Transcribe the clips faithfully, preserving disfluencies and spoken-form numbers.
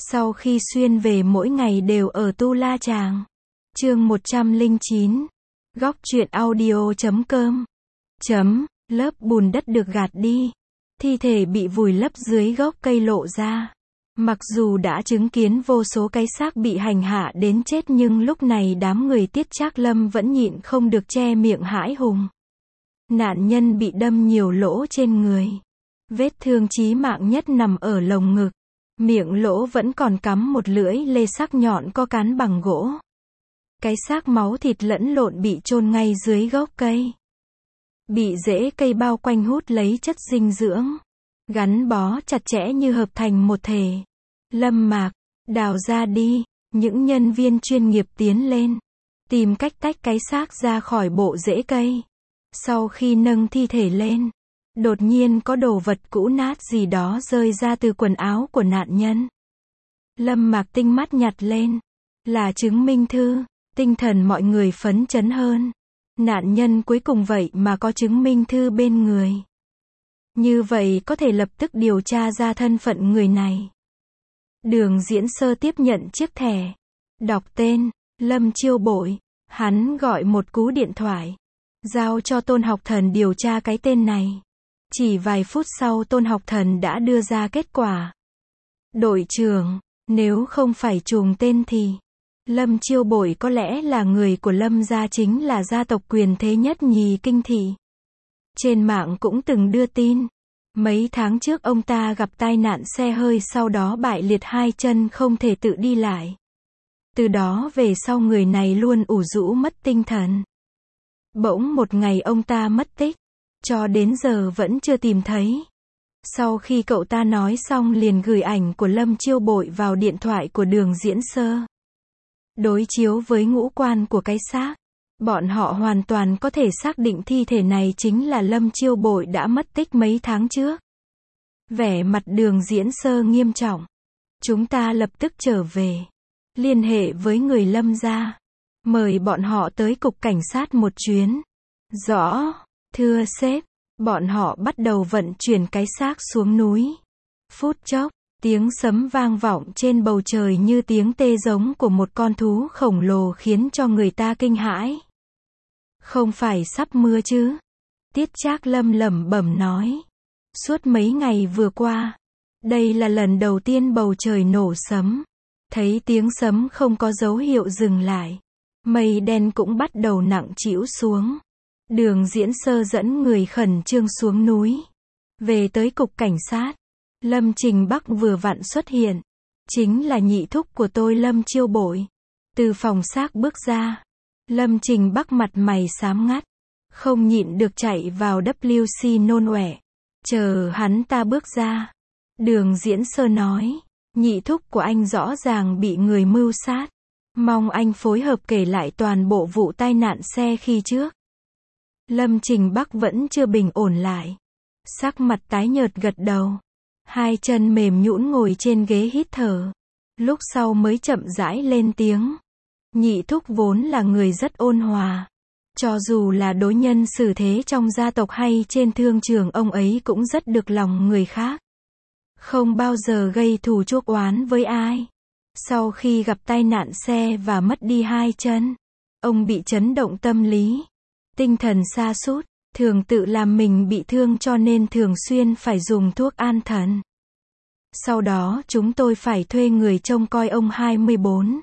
Sau khi xuyên về mỗi ngày đều ở Tu La Chàng. Chương một trăm lẻ chín. Góc truyện audio chấm com. Chấm, lớp bùn đất được gạt đi. Thi thể bị vùi lấp dưới gốc cây lộ ra. Mặc dù đã chứng kiến vô số cái xác bị hành hạ đến chết nhưng lúc này đám người Tiết Trác Lâm vẫn nhịn không được che miệng hãi hùng. Nạn nhân bị đâm nhiều lỗ trên người. Vết thương chí mạng nhất nằm ở lồng ngực. Miệng lỗ vẫn còn cắm một lưỡi lê sắc nhọn có cán bằng gỗ. Cái xác máu thịt lẫn lộn bị chôn ngay dưới gốc cây. Bị rễ cây bao quanh hút lấy chất dinh dưỡng. Gắn bó chặt chẽ như hợp thành một thể. Lâm Mạc, đào ra đi. Những nhân viên chuyên nghiệp tiến lên. Tìm cách tách cái xác ra khỏi bộ rễ cây. Sau khi nâng thi thể lên, đột nhiên có đồ vật cũ nát gì đó rơi ra từ quần áo của nạn nhân. Lâm Mạc tinh mắt nhặt lên. Là chứng minh thư. Tinh thần mọi người phấn chấn hơn. Nạn nhân cuối cùng vậy mà có chứng minh thư bên người. Như vậy có thể lập tức điều tra ra thân phận người này. Đường Diễn Sơ tiếp nhận chiếc thẻ. Đọc tên, Lâm Chiêu Bội. Hắn gọi một cú điện thoại. Giao cho Tôn Học Thần điều tra cái tên này. Chỉ vài phút sau Tôn Học Thần đã đưa ra kết quả. Đội trưởng, nếu không phải trùng tên thì Lâm Chiêu Bội có lẽ là người của Lâm gia, chính là gia tộc quyền thế nhất nhì kinh thị. Trên mạng cũng từng đưa tin. Mấy tháng trước ông ta gặp tai nạn xe hơi sau đó bại liệt hai chân không thể tự đi lại. Từ đó về sau người này luôn ủ rũ mất tinh thần. Bỗng một ngày ông ta mất tích. Cho đến giờ vẫn chưa tìm thấy. Sau khi cậu ta nói xong liền gửi ảnh của Lâm Chiêu Bội vào điện thoại của Đường Diễn Sơ. Đối chiếu với ngũ quan của cái xác, bọn họ hoàn toàn có thể xác định thi thể này chính là Lâm Chiêu Bội đã mất tích mấy tháng trước. Vẻ mặt Đường Diễn Sơ nghiêm trọng. Chúng ta lập tức trở về. Liên hệ với người Lâm gia. Mời bọn họ tới cục cảnh sát một chuyến. Rõ, thưa sếp. Bọn họ bắt đầu vận chuyển cái xác xuống núi. Phút chốc, tiếng sấm vang vọng trên bầu trời như tiếng tê giống của một con thú khổng lồ khiến cho người ta kinh hãi. Không phải sắp mưa chứ? Tiết Trác Lâm lẩm bẩm nói. Suốt mấy ngày vừa qua, đây là lần đầu tiên bầu trời nổ sấm. Thấy tiếng sấm không có dấu hiệu dừng lại. Mây đen cũng bắt đầu nặng trĩu xuống. Đường Diễn Sơ dẫn người khẩn trương xuống núi. Về tới cục cảnh sát. Lâm Trình Bắc vừa vặn xuất hiện. Chính là nhị thúc của tôi Lâm Chiêu Bội. Từ phòng xác bước ra. Lâm Trình Bắc mặt mày xám ngắt. Không nhịn được chạy vào vê kép xê nôn ọe. Chờ hắn ta bước ra. Đường Diễn Sơ nói. Nhị thúc của anh rõ ràng bị người mưu sát. Mong anh phối hợp kể lại toàn bộ vụ tai nạn xe khi trước. Lâm Trình Bắc vẫn chưa bình ổn lại. Sắc mặt tái nhợt gật đầu. Hai chân mềm nhũn ngồi trên ghế hít thở. Lúc sau mới chậm rãi lên tiếng. Nhị thúc vốn là người rất ôn hòa. Cho dù là đối nhân xử thế trong gia tộc hay trên thương trường ông ấy cũng rất được lòng người khác. Không bao giờ gây thù chuốc oán với ai. Sau khi gặp tai nạn xe và mất đi hai chân, ông bị chấn động tâm lý. Tinh thần sa sút, thường tự làm mình bị thương cho nên thường xuyên phải dùng thuốc an thần. Sau đó chúng tôi phải thuê người trông coi ông hai mươi bốn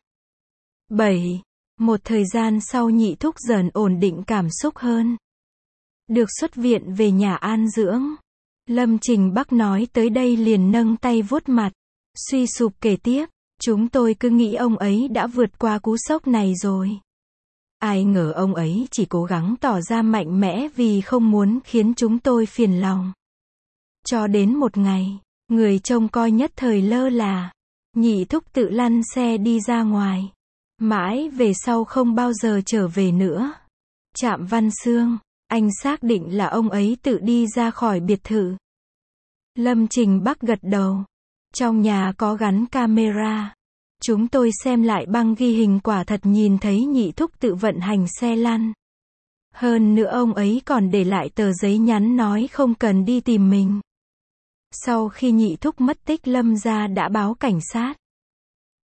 bảy. Một thời gian sau nhị thúc dần ổn định cảm xúc hơn. Được xuất viện về nhà an dưỡng. Lâm Trình Bắc nói tới đây liền nâng tay vuốt mặt. Suy sụp kể tiếp. Chúng tôi cứ nghĩ ông ấy đã vượt qua cú sốc này rồi. Ai ngờ ông ấy chỉ cố gắng tỏ ra mạnh mẽ vì không muốn khiến chúng tôi phiền lòng. Cho đến một ngày, người trông coi nhất thời lơ là. Nhị thúc tự lăn xe đi ra ngoài. Mãi về sau không bao giờ trở về nữa. Trạm Văn Xương, anh xác định là ông ấy tự đi ra khỏi biệt thự. Lâm Trình Bắc gật đầu. Trong nhà có gắn camera. Chúng tôi xem lại băng ghi hình quả thật nhìn thấy nhị thúc tự vận hành xe lăn. Hơn nữa ông ấy còn để lại tờ giấy nhắn nói không cần đi tìm mình. Sau khi nhị thúc mất tích Lâm gia đã báo cảnh sát.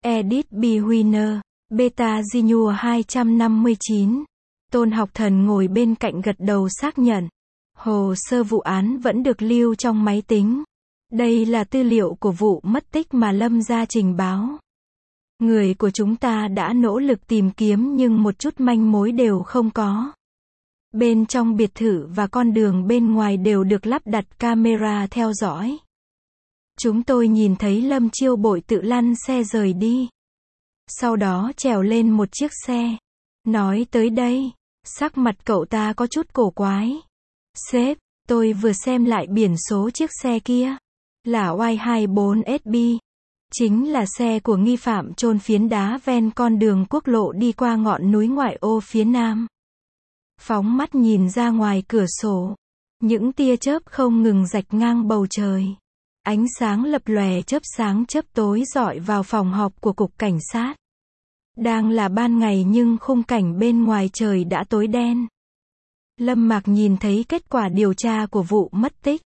Edith B. Winner, Beta Ginua hai trăm năm mươi chín. Tôn Học Thần ngồi bên cạnh gật đầu xác nhận. Hồ sơ vụ án vẫn được lưu trong máy tính. Đây là tư liệu của vụ mất tích mà Lâm gia trình báo. Người của chúng ta đã nỗ lực tìm kiếm nhưng một chút manh mối đều không có. Bên trong biệt thự và con đường bên ngoài đều được lắp đặt camera theo dõi. Chúng tôi nhìn thấy Lâm Chiêu Bội tự lăn xe rời đi. Sau đó trèo lên một chiếc xe. Nói tới đây, sắc mặt cậu ta có chút cổ quái. Sếp, tôi vừa xem lại biển số chiếc xe kia. Là Y hai bốn S B. Chính là xe của nghi phạm chôn phiến đá ven con đường quốc lộ đi qua ngọn núi ngoại ô phía nam. Phóng mắt nhìn ra ngoài cửa sổ. Những tia chớp không ngừng rạch ngang bầu trời. Ánh sáng lập lòe chớp sáng chớp tối rọi vào phòng họp của cục cảnh sát. Đang là ban ngày nhưng khung cảnh bên ngoài trời đã tối đen. Lâm Mạc nhìn thấy kết quả điều tra của vụ mất tích.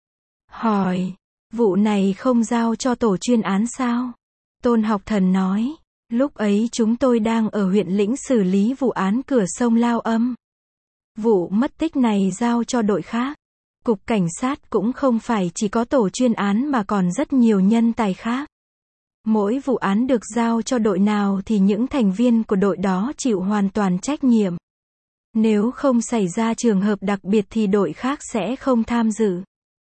Hỏi, vụ này không giao cho tổ chuyên án sao? Tôn Học Thần nói, lúc ấy chúng tôi đang ở huyện lĩnh xử lý vụ án cửa sông Lao Âm. Vụ mất tích này giao cho đội khác. Cục cảnh sát cũng không phải chỉ có tổ chuyên án mà còn rất nhiều nhân tài khác. Mỗi vụ án được giao cho đội nào thì những thành viên của đội đó chịu hoàn toàn trách nhiệm. Nếu không xảy ra trường hợp đặc biệt thì đội khác sẽ không tham dự.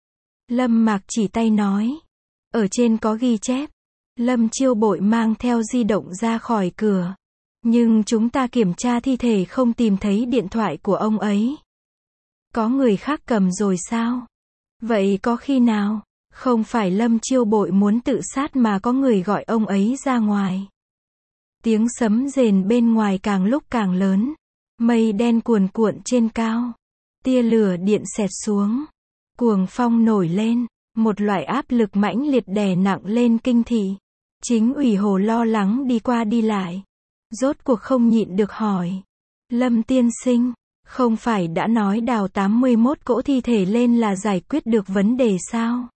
Lâm Mạc chỉ tay nói. Ở trên có ghi chép. Lâm Chiêu Bội mang theo di động ra khỏi cửa. Nhưng chúng ta kiểm tra thi thể không tìm thấy điện thoại của ông ấy. Có người khác cầm rồi sao? Vậy có khi nào, không phải Lâm Chiêu Bội muốn tự sát mà có người gọi ông ấy ra ngoài? Tiếng sấm rền bên ngoài càng lúc càng lớn. Mây đen cuồn cuộn trên cao. Tia lửa điện xẹt xuống. Cuồng phong nổi lên. Một loại áp lực mãnh liệt đè nặng lên Kinh Thị. Chính ủy Hồ lo lắng đi qua đi lại. Rốt cuộc không nhịn được hỏi. Lâm tiên sinh, không phải đã nói đào tám mươi mốt cỗ thi thể lên là giải quyết được vấn đề sao?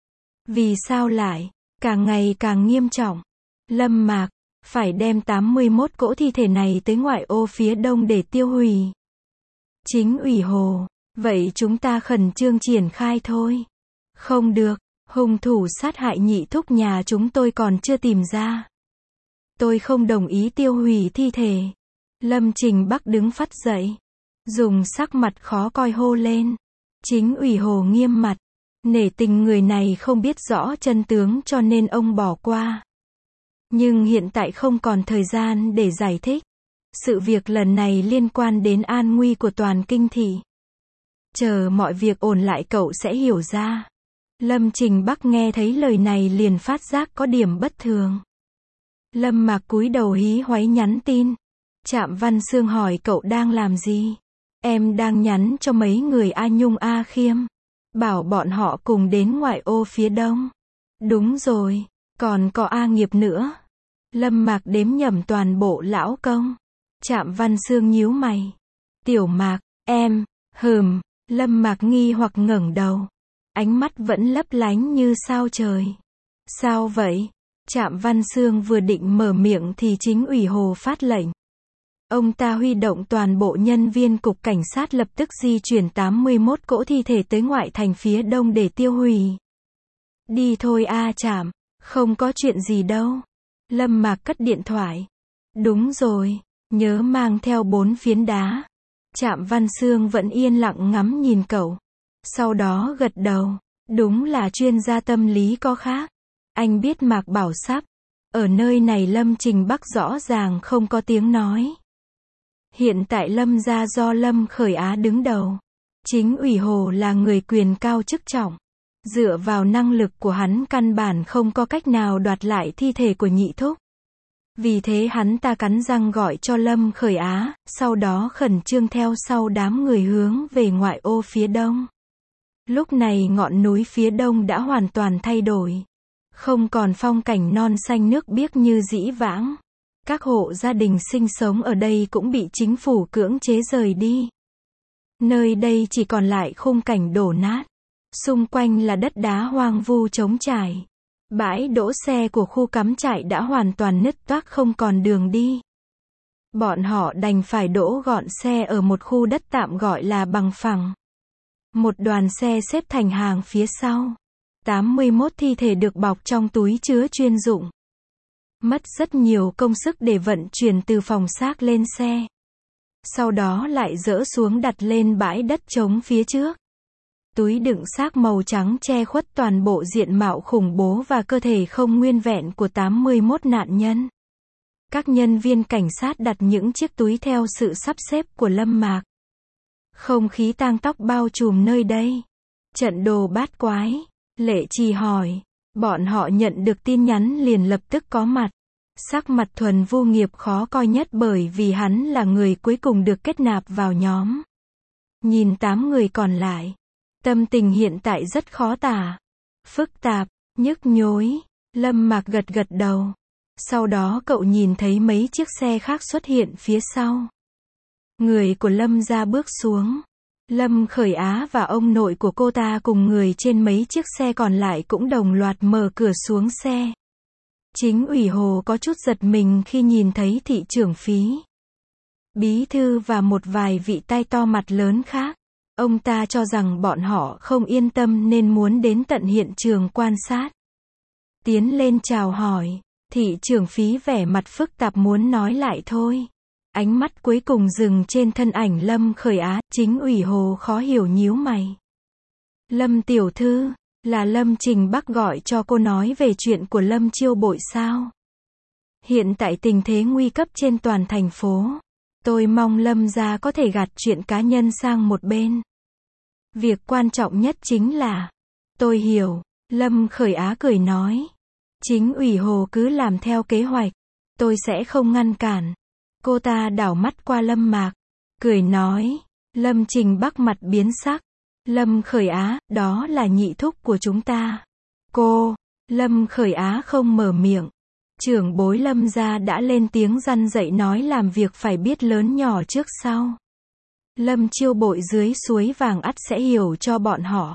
Vì sao lại, càng ngày càng nghiêm trọng? Lâm Mạc, phải đem tám mươi mốt cỗ thi thể này tới ngoại ô phía đông để tiêu hủy. Chính ủy Hồ, vậy chúng ta khẩn trương triển khai thôi. Không được, hung thủ sát hại nhị thúc nhà chúng tôi còn chưa tìm ra. Tôi không đồng ý tiêu hủy thi thể. Lâm Trình Bắc đứng phắt dậy. Dùng sắc mặt khó coi hô lên. Chính ủy Hồ nghiêm mặt. Nể tình người này không biết rõ chân tướng cho nên ông bỏ qua. Nhưng hiện tại không còn thời gian để giải thích. Sự việc lần này liên quan đến an nguy của toàn Kinh Thị. Chờ mọi việc ổn lại cậu sẽ hiểu ra. Lâm Trình Bắc nghe thấy lời này liền phát giác có điểm bất thường. Lâm Mạc cúi đầu hí hoáy nhắn tin. Trạm Văn Xương hỏi cậu đang làm gì? Em đang nhắn cho mấy người A Nhung A Khiêm. Bảo bọn họ cùng đến ngoại ô phía đông. Đúng rồi, còn có A Nghiệp nữa. Lâm Mạc đếm nhầm toàn bộ lão công. Trạm Văn Xương nhíu mày. Tiểu Mạc, em, hừm, Lâm Mạc nghi hoặc ngẩng đầu. Ánh mắt vẫn lấp lánh như sao trời. Sao vậy? Trạm Văn Xương vừa định mở miệng thì chính ủy Hồ phát lệnh. Ông ta huy động toàn bộ nhân viên cục cảnh sát lập tức di chuyển tám mươi mốt cỗ thi thể tới ngoại thành phía đông để tiêu hủy. Đi thôi a Trạm, không có chuyện gì đâu. Lâm Mạc cất điện thoại. Đúng rồi, nhớ mang theo bốn phiến đá. Trạm Văn Xương vẫn yên lặng ngắm nhìn cậu. Sau đó gật đầu. Đúng là chuyên gia tâm lý có khác. Anh biết Mạc Bảo sắp. Ở nơi này Lâm Trình Bắc rõ ràng không có tiếng nói. Hiện tại Lâm gia do Lâm Khởi Á đứng đầu. Chính ủy Hồ là người quyền cao chức trọng. Dựa vào năng lực của hắn căn bản không có cách nào đoạt lại thi thể của nhị thúc. Vì thế hắn ta cắn răng gọi cho Lâm Khởi Á, sau đó khẩn trương theo sau đám người hướng về ngoại ô phía đông. Lúc này ngọn núi phía đông đã hoàn toàn thay đổi. Không còn phong cảnh non xanh nước biếc như dĩ vãng. Các hộ gia đình sinh sống ở đây cũng bị chính phủ cưỡng chế rời đi. Nơi đây chỉ còn lại khung cảnh đổ nát. Xung quanh là đất đá hoang vu trống trải. Bãi đỗ xe của khu cắm trại đã hoàn toàn nứt toác không còn đường đi. Bọn họ đành phải đỗ gọn xe ở một khu đất tạm gọi là bằng phẳng. Một đoàn xe xếp thành hàng phía sau. tám mươi mốt thi thể được bọc trong túi chứa chuyên dụng. Mất rất nhiều công sức để vận chuyển từ phòng xác lên xe. Sau đó lại dỡ xuống đặt lên bãi đất trống phía trước. Túi đựng xác màu trắng che khuất toàn bộ diện mạo khủng bố và cơ thể không nguyên vẹn của tám mươi mốt nạn nhân. Các nhân viên cảnh sát đặt những chiếc túi theo sự sắp xếp của Lâm Mạc. Không khí tang tóc bao trùm nơi đây. Trận đồ bát quái. Lệ Trì hỏi. Bọn họ nhận được tin nhắn liền lập tức có mặt. Sắc mặt Thuần Vu Nghiệp khó coi nhất bởi vì hắn là người cuối cùng được kết nạp vào nhóm. Nhìn tám người còn lại. Tâm tình hiện tại rất khó tả. Phức tạp, nhức nhối. Lâm Mạc gật gật đầu. Sau đó cậu nhìn thấy mấy chiếc xe khác xuất hiện phía sau. Người của Lâm gia bước xuống. Lâm Khởi Á và ông nội của cô ta cùng người trên mấy chiếc xe còn lại cũng đồng loạt mở cửa xuống xe. Chính ủy Hồ có chút giật mình khi nhìn thấy thị trưởng Phí, bí thư và một vài vị tai to mặt lớn khác. Ông ta cho rằng bọn họ không yên tâm nên muốn đến tận hiện trường quan sát. Tiến lên chào hỏi. Thị trưởng Phí vẻ mặt phức tạp muốn nói lại thôi. Ánh mắt cuối cùng dừng trên thân ảnh Lâm Khởi Á. Chính ủy Hồ khó hiểu nhíu mày. Lâm tiểu thư, là Lâm Trình Bắc gọi cho cô nói về chuyện của Lâm Chiêu Bội sao? Hiện tại tình thế nguy cấp trên toàn thành phố. Tôi mong Lâm gia có thể gạt chuyện cá nhân sang một bên. Việc quan trọng nhất chính là... Tôi hiểu. Lâm Khởi Á cười nói. Chính ủy Hồ cứ làm theo kế hoạch. Tôi sẽ không ngăn cản. Cô ta đảo mắt qua Lâm Mạc. Cười nói. Lâm Trình Bắc mặt biến sắc. Lâm Khởi Á, đó là nhị thúc của chúng ta. Cô. Lâm Khởi Á không mở miệng. Trưởng bối Lâm gia đã lên tiếng răn dạy nói làm việc phải biết lớn nhỏ trước sau. Lâm Chiêu Bội dưới suối vàng ắt sẽ hiểu cho bọn họ.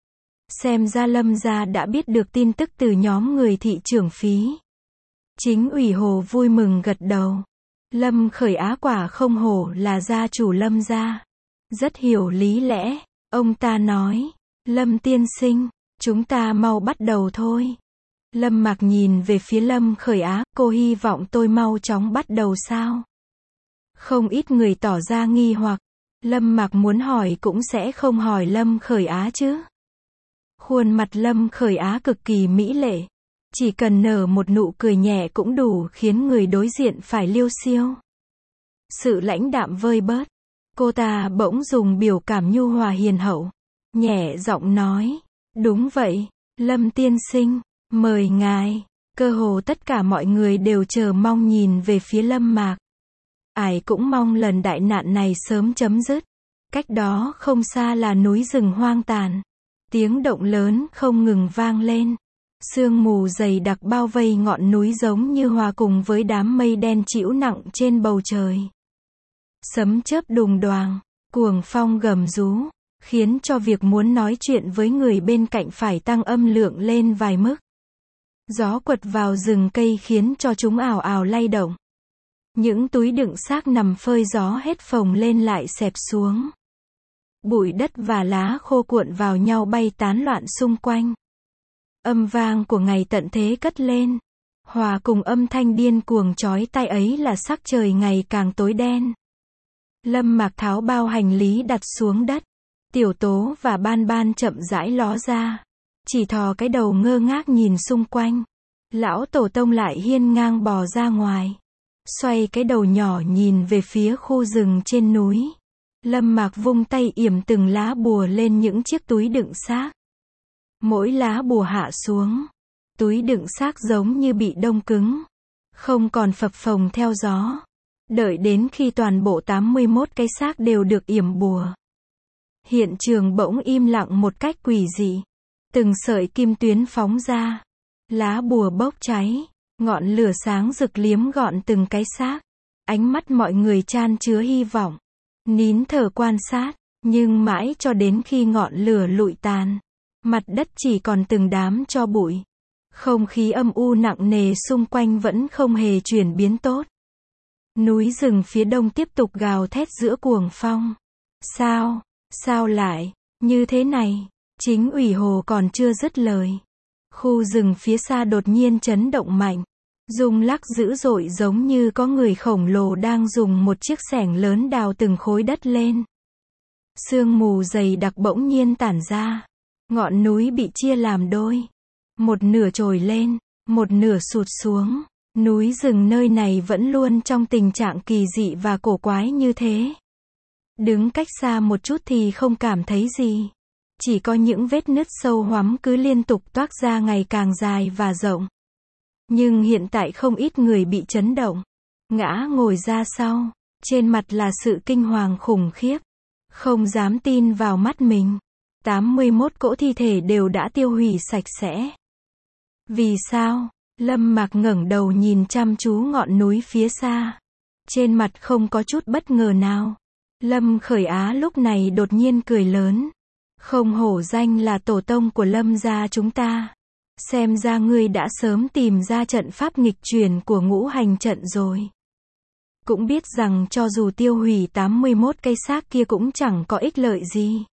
Xem ra Lâm gia đã biết được tin tức từ nhóm người thị trưởng Phí. Chính ủy Hồ vui mừng gật đầu. Lâm Khởi Á quả không hổ là gia chủ Lâm gia. Rất hiểu lý lẽ. Ông ta nói. Lâm tiên sinh, chúng ta mau bắt đầu thôi. Lâm Mạc nhìn về phía Lâm Khởi Á. Cô hy vọng tôi mau chóng bắt đầu sao? Không ít người tỏ ra nghi hoặc. Lâm Mạc muốn hỏi cũng sẽ không hỏi Lâm Khởi Á chứ. Khuôn mặt Lâm Khởi Á cực kỳ mỹ lệ. Chỉ cần nở một nụ cười nhẹ cũng đủ khiến người đối diện phải liêu xiêu. Sự lãnh đạm vơi bớt. Cô ta bỗng dùng biểu cảm nhu hòa hiền hậu. Nhẹ giọng nói. Đúng vậy, Lâm tiên sinh, mời ngài. Cơ hồ tất cả mọi người đều chờ mong nhìn về phía Lâm Mạc. Ai cũng mong lần đại nạn này sớm chấm dứt. Cách đó không xa là núi rừng hoang tàn. Tiếng động lớn không ngừng vang lên. Sương mù dày đặc bao vây ngọn núi giống như hòa cùng với đám mây đen trĩu nặng trên bầu trời. Sấm chớp đùng đoàng, cuồng phong gầm rú, khiến cho việc muốn nói chuyện với người bên cạnh phải tăng âm lượng lên vài mức. Gió quật vào rừng cây khiến cho chúng ào ào lay động. Những túi đựng xác nằm phơi gió hết phồng lên lại xẹp xuống. Bụi đất và lá khô cuộn vào nhau bay tán loạn xung quanh. Âm vang của ngày tận thế cất lên. Hòa cùng âm thanh điên cuồng chói tai ấy là sắc trời ngày càng tối đen. Lâm Mạc tháo bao hành lý đặt xuống đất. Tiểu Tố và Ban Ban chậm rãi ló ra. Chỉ thò cái đầu ngơ ngác nhìn xung quanh. Lão tổ tông lại hiên ngang bò ra ngoài. Xoay cái đầu nhỏ nhìn về phía khu rừng trên núi. Lâm Mạc vung tay yểm từng lá bùa lên những chiếc túi đựng xác. Mỗi lá bùa hạ xuống. Túi đựng xác giống như bị đông cứng. Không còn phập phồng theo gió. Đợi đến khi toàn bộ tám mươi mốt cái xác đều được yểm bùa. Hiện trường bỗng im lặng một cách quỷ dị. Từng sợi kim tuyến phóng ra. Lá bùa bốc cháy. Ngọn lửa sáng rực liếm gọn từng cái xác. Ánh mắt mọi người chan chứa hy vọng. Nín thở quan sát. Nhưng mãi cho đến khi ngọn lửa lụi tàn. Mặt đất chỉ còn từng đám tro bụi. Không khí âm u nặng nề xung quanh vẫn không hề chuyển biến tốt. Núi rừng phía đông tiếp tục gào thét giữa cuồng phong. Sao, sao lại, như thế này? Chính ủy Hồ còn chưa dứt lời. Khu rừng phía xa đột nhiên chấn động mạnh. Rung lắc dữ dội giống như có người khổng lồ đang dùng một chiếc xẻng lớn đào từng khối đất lên. Sương mù dày đặc bỗng nhiên tản ra. Ngọn núi bị chia làm đôi. Một nửa trồi lên, một nửa sụt xuống. Núi rừng nơi này vẫn luôn trong tình trạng kỳ dị và cổ quái như thế. Đứng cách xa một chút thì không cảm thấy gì. Chỉ có những vết nứt sâu hoắm cứ liên tục toác ra ngày càng dài và rộng. Nhưng hiện tại không ít người bị chấn động. Ngã ngồi ra sau. Trên mặt là sự kinh hoàng khủng khiếp. Không dám tin vào mắt mình. tám mươi mốt cỗ thi thể đều đã tiêu hủy sạch sẽ. Vì sao? Lâm Mạc ngẩng đầu nhìn chăm chú ngọn núi phía xa. Trên mặt không có chút bất ngờ nào. Lâm Khởi Á lúc này đột nhiên cười lớn. Không hổ danh là tổ tông của Lâm gia chúng ta. Xem ra ngươi đã sớm tìm ra trận pháp nghịch chuyển của ngũ hành trận rồi. Cũng biết rằng cho dù tiêu hủy tám mươi mốt cây xác kia cũng chẳng có ích lợi gì.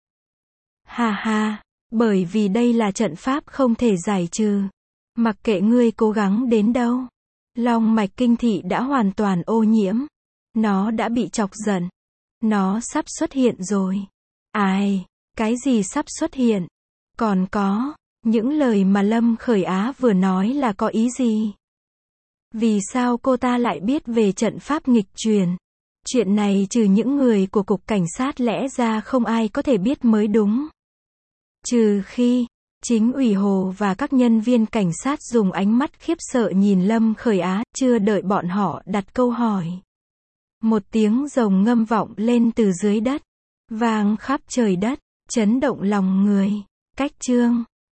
Ha ha, bởi vì đây là trận pháp không thể giải trừ. Mặc kệ ngươi cố gắng đến đâu. Long mạch kinh thị đã hoàn toàn ô nhiễm. Nó đã bị chọc giận. Nó sắp xuất hiện rồi. Ai, cái gì sắp xuất hiện? Còn có, những lời mà Lâm Khởi Á vừa nói là có ý gì? Vì sao cô ta lại biết về trận pháp nghịch truyền? Chuyện này trừ những người của cục cảnh sát lẽ ra không ai có thể biết mới đúng. Trừ khi, chính ủy Hồ và các nhân viên cảnh sát dùng ánh mắt khiếp sợ nhìn Lâm Khởi Á, chưa đợi bọn họ đặt câu hỏi. Một tiếng rồng ngâm vọng lên từ dưới đất, vang khắp trời đất, chấn động lòng người. Cách chương